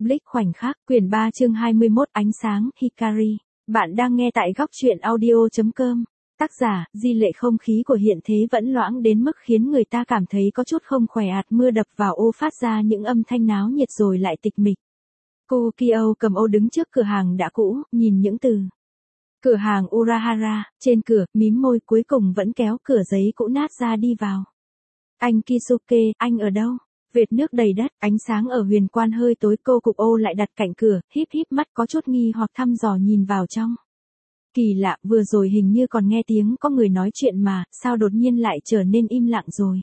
Blitz khoảnh khắc, quyển 3 chương 21 ánh sáng, Hikari. Bạn đang nghe tại góc truyện audio.com. Tác giả, Di Lệ. Không khí của hiện thế vẫn loãng đến mức khiến người ta cảm thấy có chút không khỏe. Mưa đập vào ô phát ra những âm thanh náo nhiệt rồi lại tịch mịch. Cô Kyo cầm ô đứng trước cửa hàng đã cũ, nhìn những từ cửa hàng Urahara trên cửa, mím môi, cuối cùng vẫn kéo cửa giấy cũ nát ra đi vào. Anh Kisuke, anh ở đâu? Vệt nước đầy đất, ánh sáng ở huyền quan hơi tối, cô cụp ô lại đặt cạnh cửa, híp híp mắt có chút nghi hoặc thăm dò nhìn vào trong. Kỳ lạ, vừa rồi hình như còn nghe tiếng có người nói chuyện mà, sao đột nhiên lại trở nên im lặng rồi.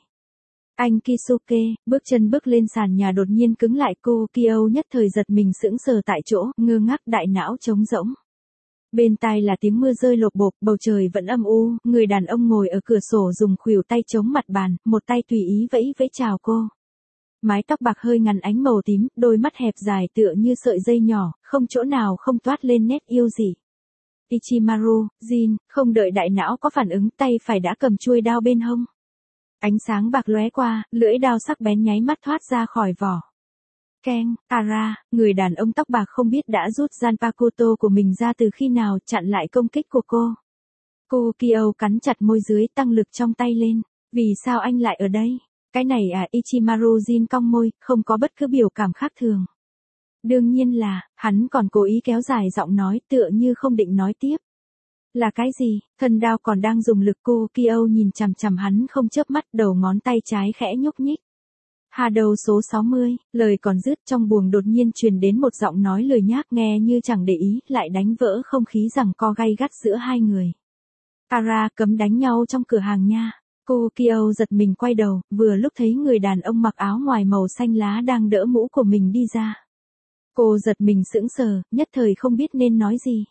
Anh Kisuke, bước chân bước lên sàn nhà đột nhiên cứng lại, cô Kyo nhất thời giật mình sững sờ tại chỗ, ngơ ngác, đại não trống rỗng. Bên tai là tiếng mưa rơi lộp bộp, bầu trời vẫn âm u, người đàn ông ngồi ở cửa sổ dùng khuỷu tay chống mặt bàn, một tay tùy ý vẫy vẫy chào cô. Mái tóc bạc hơi ngắn ánh màu tím, đôi mắt hẹp dài tựa như sợi dây nhỏ, không chỗ nào không toát lên nét yêu dị. Ichimaru, Jin, không đợi đại não có phản ứng, tay phải đã cầm chuôi đao bên hông. Ánh sáng bạc lóe qua, lưỡi đao sắc bén nháy mắt thoát ra khỏi vỏ. Keng, Ara, người đàn ông tóc bạc không biết đã rút Zanpakuto của mình ra từ khi nào, chặn lại công kích của cô. Cô Kyo cắn chặt môi dưới, tăng lực trong tay lên. Vì sao anh lại ở đây? Cái này à? Ichimaru Jin cong môi, không có bất cứ biểu cảm khác thường. Đương nhiên là, hắn còn cố ý kéo dài giọng nói tựa như không định nói tiếp. Là cái gì? Thân đao còn đang dùng lực, cô Kyo nhìn chằm chằm hắn không chớp mắt, đầu ngón tay trái khẽ nhúc nhích. Hà đầu số 60, lời còn dứt trong buồng đột nhiên truyền đến một giọng nói lười nhác nghe như chẳng để ý, lại đánh vỡ không khí giằng co gay gắt giữa hai người. Ara, cấm đánh nhau trong cửa hàng nha. Cô Kyo giật mình quay đầu, vừa lúc thấy người đàn ông mặc áo ngoài màu xanh lá đang đỡ mũ của mình đi ra. Cô giật mình sững sờ, nhất thời không biết nên nói gì.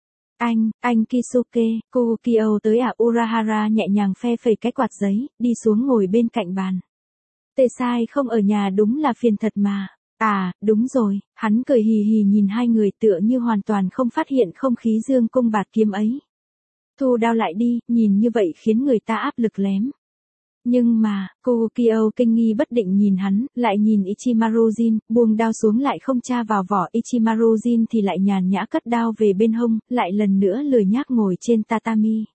Anh Kisuke, cô Kyo tới Urahara nhẹ nhàng phe phẩy cái quạt giấy, đi xuống ngồi bên cạnh bàn. Tê sai không ở nhà đúng là phiền thật mà. À, đúng rồi, hắn cười hì hì nhìn hai người tựa như hoàn toàn không phát hiện không khí dương cung bạt kiếm ấy. Thu đao lại đi, nhìn như vậy khiến người ta áp lực lém. Nhưng mà, cô Kyo kinh nghi bất định nhìn hắn, lại nhìn Ichimaru Jin, buông đao xuống lại không tra vào vỏ. Ichimaru Jin thì lại nhàn nhã cất đao về bên hông, lại lần nữa lười nhác ngồi trên tatami.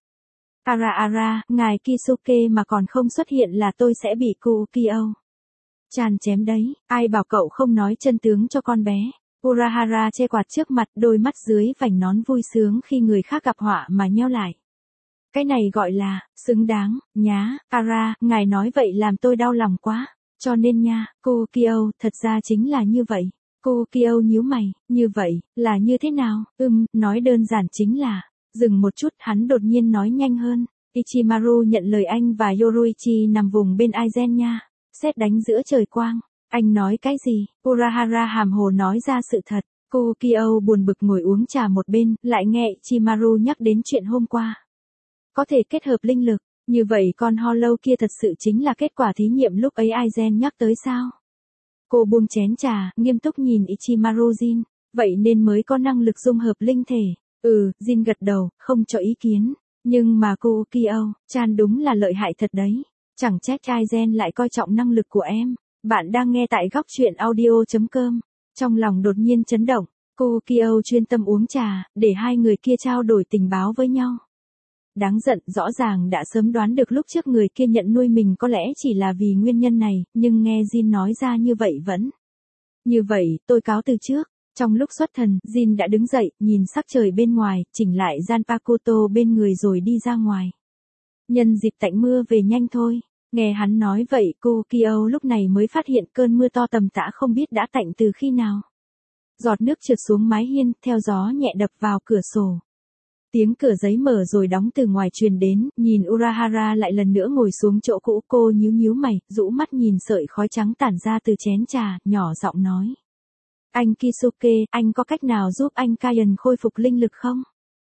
Ara, ngài Kisuke mà còn không xuất hiện là tôi sẽ bị cô Kyo chàn chém đấy, ai bảo cậu không nói chân tướng cho con bé. Urahara che quạt trước mặt, đôi mắt dưới vành nón vui sướng khi người khác gặp họa mà nheo lại. Cái này gọi là, xứng đáng, nhá, Ara, ngài nói vậy làm tôi đau lòng quá. Cho nên nha, cô Kyo, thật ra chính là như vậy. Cô Kyo nhíu mày, như vậy, là như thế nào? Nói đơn giản chính là, dừng một chút, hắn đột nhiên nói nhanh hơn. Ichimaru nhận lời anh và Yoruichi nằm vùng bên Aizen nha. Sét đánh giữa trời quang. Anh nói cái gì? Urahara hàm hồ nói ra sự thật. Cô Kyo buồn bực ngồi uống trà một bên, lại nghe Ichimaru nhắc đến chuyện hôm qua. Có thể kết hợp linh lực, như vậy con Hollow kia thật sự chính là kết quả thí nghiệm lúc ấy Aizen nhắc tới sao? Cô buông chén trà, nghiêm túc nhìn Ichimaru Jin, vậy nên mới có năng lực dung hợp linh thể. Jin gật đầu, không cho ý kiến. Nhưng mà cô Kyo, chan đúng là lợi hại thật đấy. Chẳng trách Aizen lại coi trọng năng lực của em. Bạn đang nghe tại góc truyện audio.com. Trong lòng đột nhiên chấn động, cô Kyo chuyên tâm uống trà, để hai người kia trao đổi tình báo với nhau. Đáng giận, rõ ràng đã sớm đoán được lúc trước người kia nhận nuôi mình có lẽ chỉ là vì nguyên nhân này, nhưng nghe Jin nói ra như vậy vẫn. Như vậy, tôi cáo từ trước. Trong lúc xuất thần, Jin đã đứng dậy, nhìn sắc trời bên ngoài, chỉnh lại Zanpakuto bên người rồi đi ra ngoài. Nhân dịp tạnh mưa về nhanh thôi. Nghe hắn nói vậy, cô Kyo lúc này mới phát hiện cơn mưa to tầm tã không biết đã tạnh từ khi nào. Giọt nước trượt xuống mái hiên, theo gió nhẹ đập vào cửa sổ. Tiếng cửa giấy mở rồi đóng từ ngoài truyền đến, nhìn Urahara lại lần nữa ngồi xuống chỗ cũ, cô nhíu mày, rũ mắt nhìn sợi khói trắng tản ra từ chén trà, nhỏ giọng nói. Anh Kisuke, anh có cách nào giúp anh Kaien khôi phục linh lực không?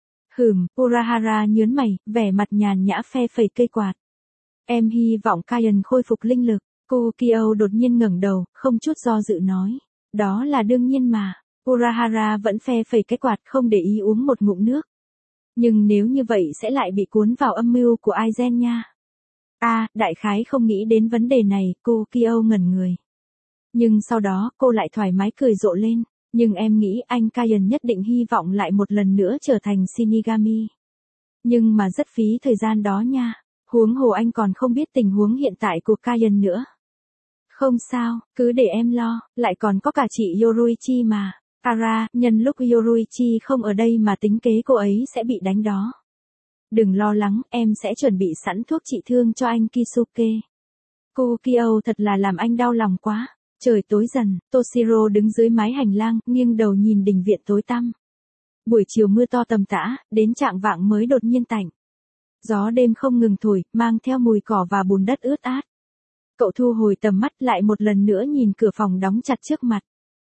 Urahara nhớn mày, vẻ mặt nhàn nhã phe phẩy cây quạt. Em hy vọng Kaien khôi phục linh lực. Cô Kyo đột nhiên ngẩng đầu, không chút do dự nói. Đó là đương nhiên mà. Urahara vẫn phe phẩy cái quạt, không để ý uống một ngụm nước. Nhưng nếu như vậy sẽ lại bị cuốn vào âm mưu của Aizen nha. Đại khái không nghĩ đến vấn đề này, cô Kyo ngẩn người. Nhưng sau đó, cô lại thoải mái cười rộ lên. Nhưng em nghĩ anh Kayan nhất định hy vọng lại một lần nữa trở thành Shinigami. Nhưng mà rất phí thời gian đó nha. Huống hồ anh còn không biết tình huống hiện tại của Kayan nữa. Không sao, cứ để em lo, lại còn có cả chị Yoruichi mà. Kara, nhân lúc Yoruichi không ở đây mà tính kế cô ấy sẽ bị đánh đó. Đừng lo lắng, em sẽ chuẩn bị sẵn thuốc trị thương cho anh Kisuke. Kukio thật là làm anh đau lòng quá. Trời tối dần, Toshiro đứng dưới mái hành lang, nghiêng đầu nhìn đình viện tối tăm. Buổi chiều mưa to tầm tã, đến trạng vạng mới đột nhiên tạnh. Gió đêm không ngừng thổi, mang theo mùi cỏ và bùn đất ướt át. Cậu thu hồi tầm mắt lại một lần nữa nhìn cửa phòng đóng chặt trước mặt.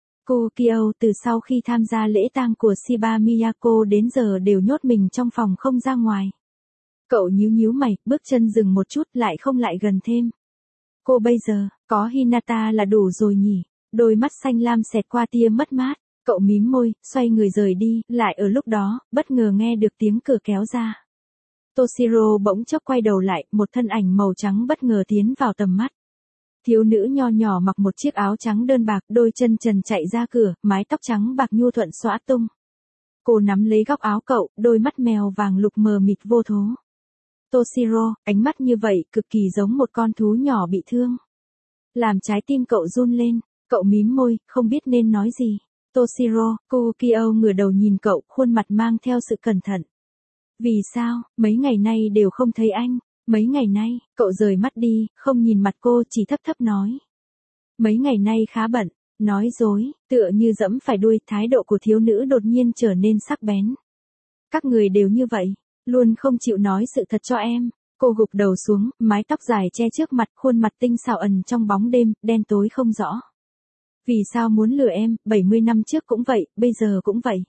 Kukio từ sau khi tham gia lễ tang của Shiba Miyako đến giờ đều nhốt mình trong phòng không ra ngoài. Cậu nhíu nhíu mày, bước chân dừng một chút lại không lại gần thêm. Cô bây giờ, có Hinata là đủ rồi nhỉ? Đôi mắt xanh lam xẹt qua tia mất mát. Cậu mím môi, xoay người rời đi, lại ở lúc đó, bất ngờ nghe được tiếng cửa kéo ra. Toshiro bỗng chốc quay đầu lại, một thân ảnh màu trắng bất ngờ tiến vào tầm mắt. Thiếu nữ nho nhỏ mặc một chiếc áo trắng đơn bạc, đôi chân trần chạy ra cửa, mái tóc trắng bạc nhu thuận xõa tung. Cô nắm lấy góc áo cậu, đôi mắt mèo vàng lục mờ mịt vô thố. Toshiro, ánh mắt như vậy, cực kỳ giống một con thú nhỏ bị thương. Làm trái tim cậu run lên, cậu mím môi, không biết nên nói gì. Toshiro, Kukio ngửa đầu nhìn cậu, khuôn mặt mang theo sự cẩn thận. Vì sao, mấy ngày nay đều không thấy anh? Mấy ngày nay, cậu rời mắt đi, không nhìn mặt cô, chỉ thấp thấp nói. Mấy ngày nay khá bận, nói dối, tựa như dẫm phải đuôi, thái độ của thiếu nữ đột nhiên trở nên sắc bén. Các người đều như vậy, luôn không chịu nói sự thật cho em. Cô gục đầu xuống, mái tóc dài che trước mặt, khuôn mặt tinh xảo ẩn trong bóng đêm, đen tối không rõ. Vì sao muốn lừa em, 70 năm trước cũng vậy, bây giờ cũng vậy.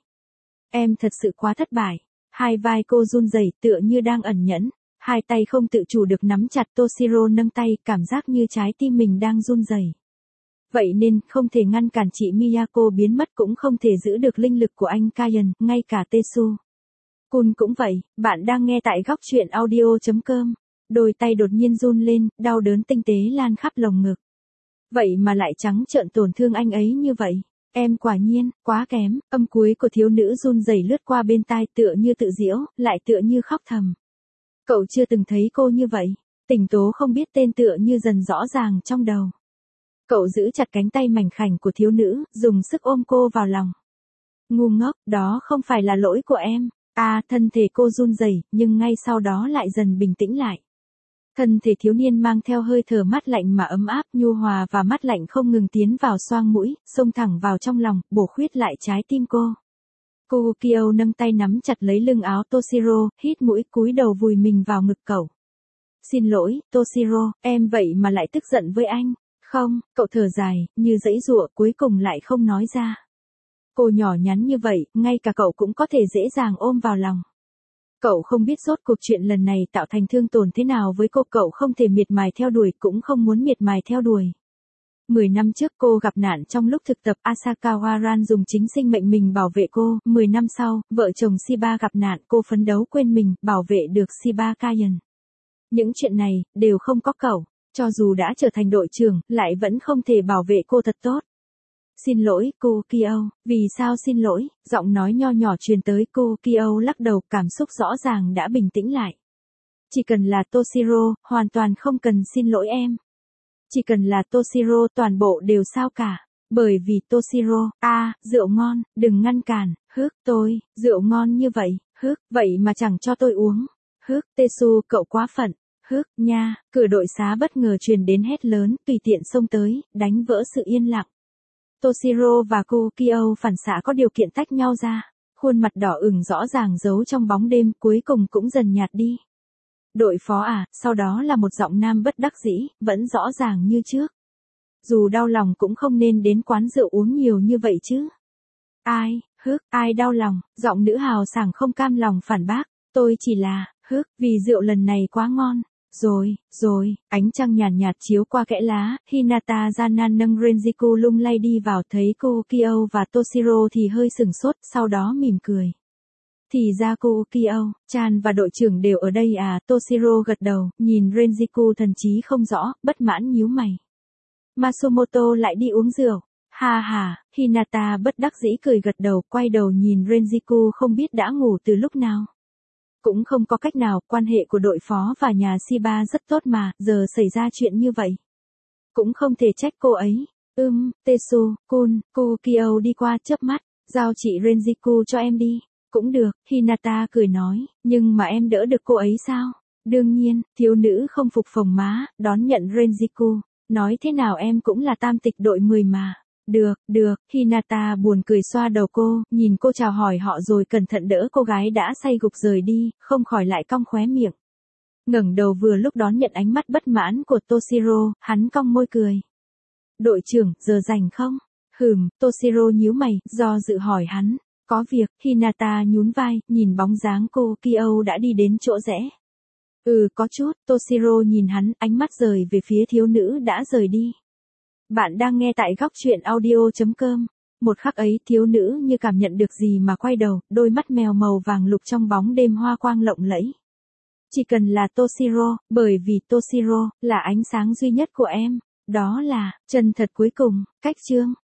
Em thật sự quá thất bại. Hai vai cô run rẩy, tựa như đang ẩn nhẫn. Hai tay không tự chủ được nắm chặt. Toshiro nâng tay, cảm giác như trái tim mình đang run rẩy. Vậy nên, không thể ngăn cản chị Miyako biến mất, cũng không thể giữ được linh lực của anh Kayan, ngay cả Tetsu Kun cũng vậy. Bạn đang nghe tại góc truyện audio.com. Đôi tay đột nhiên run lên, đau đớn tinh tế lan khắp lồng ngực. Vậy mà lại trắng trợn tổn thương anh ấy như vậy. Em quả nhiên, quá kém. Âm cuối của thiếu nữ run rẩy lướt qua bên tai, tựa như tự giễu, lại tựa như khóc thầm. Cậu chưa từng thấy cô như vậy. Tỉnh tố không biết tên tựa như dần rõ ràng trong đầu. Cậu giữ chặt cánh tay mảnh khảnh của thiếu nữ, dùng sức ôm cô vào lòng. Ngu ngốc, đó không phải là lỗi của em. Thân thể cô run rẩy, nhưng ngay sau đó lại dần bình tĩnh lại. Thân thể thiếu niên mang theo hơi thở mát lạnh mà ấm áp, nhu hòa và mát lạnh không ngừng tiến vào xoang mũi, xông thẳng vào trong lòng, bổ khuyết lại trái tim cô. Kukio nâng tay nắm chặt lấy lưng áo Toshiro, hít mũi cúi đầu vùi mình vào ngực cậu. Xin lỗi, Toshiro, em vậy mà lại tức giận với anh. Không, cậu thở dài, như giãy giụa, cuối cùng lại không nói ra. Cô nhỏ nhắn như vậy, ngay cả cậu cũng có thể dễ dàng ôm vào lòng. Cậu không biết rốt cuộc chuyện lần này tạo thành thương tổn thế nào với cô, cậu không thể miệt mài theo đuổi, cũng không muốn miệt mài theo đuổi. 10 năm trước cô gặp nạn trong lúc thực tập, Asaka Waran dùng chính sinh mệnh mình bảo vệ cô. 10 năm sau, vợ chồng Shiba gặp nạn, cô phấn đấu quên mình, bảo vệ được Shiba Kayan. Những chuyện này, đều không có cậu. Cho dù đã trở thành đội trưởng, lại vẫn không thể bảo vệ cô thật tốt. Xin lỗi, Kukio. Vì sao xin lỗi? Giọng nói nho nhỏ truyền tới. Kukio lắc đầu, cảm xúc rõ ràng đã bình tĩnh lại. Chỉ cần là Toshiro, hoàn toàn không cần xin lỗi em. Chỉ cần là Toshiro, toàn bộ đều sao cả. Bởi vì Toshiro, rượu ngon, đừng ngăn cản. Rượu ngon như vậy, vậy mà chẳng cho tôi uống. Tetsu, cậu quá phận. Nha, cửa đội xá bất ngờ truyền đến hét lớn, tùy tiện xông tới, đánh vỡ sự yên lặng. Toshiro và Kukio phản xạ có điều kiện tách nhau ra. Khuôn mặt đỏ ửng rõ ràng giấu trong bóng đêm, cuối cùng cũng dần nhạt đi. Đội phó sau đó là một giọng nam bất đắc dĩ, vẫn rõ ràng như trước. Dù đau lòng cũng không nên đến quán rượu uống nhiều như vậy chứ. Ai đau lòng, giọng nữ hào sảng không cam lòng phản bác. Tôi chỉ là, vì rượu lần này quá ngon. Rồi, ánh trăng nhàn nhạt chiếu qua kẽ lá, Hinata gian nan nâng Renjiku lung lay đi vào, thấy Kukio và Toshiro thì hơi sừng sốt, sau đó mỉm cười. Thì ra Kukio, Chan và đội trưởng đều ở đây Toshiro gật đầu, nhìn Renjiku thần trí không rõ, bất mãn nhíu mày. Masumoto lại đi uống rượu. Ha ha, Hinata bất đắc dĩ cười gật đầu, quay đầu nhìn Renjiku không biết đã ngủ từ lúc nào. Cũng không có cách nào, quan hệ của đội phó và nhà Shiba rất tốt mà, giờ xảy ra chuyện như vậy. Cũng không thể trách cô ấy. Tetsu-kun, Kukio đi qua chớp mắt, giao chị Renjiku cho em đi. Cũng được, Hinata cười nói, nhưng mà em đỡ được cô ấy sao? Đương nhiên, thiếu nữ không phục phồng má, đón nhận Renjiku. Nói thế nào em cũng là tam tịch đội 10 mà. Được, Hinata buồn cười xoa đầu cô, nhìn cô chào hỏi họ rồi cẩn thận đỡ cô gái đã say gục rời đi, không khỏi lại cong khóe miệng. Ngẩng đầu vừa lúc đón nhận ánh mắt bất mãn của Toshiro, hắn cong môi cười. Đội trưởng, giờ rảnh không? Toshiro nhíu mày, do dự hỏi hắn. Có việc, Hinata nhún vai, nhìn bóng dáng cô Kyo đã đi đến chỗ rẽ. Có chút, Toshiro nhìn hắn, ánh mắt rời về phía thiếu nữ đã rời đi. Bạn đang nghe tại góc truyện audio.com. Một khắc ấy, thiếu nữ như cảm nhận được gì mà quay đầu, đôi mắt mèo màu vàng lục trong bóng đêm hoa quang lộng lẫy. Chỉ cần là Toshiro, bởi vì Toshiro là ánh sáng duy nhất của em. Đó là chân thật cuối cùng. Cách chương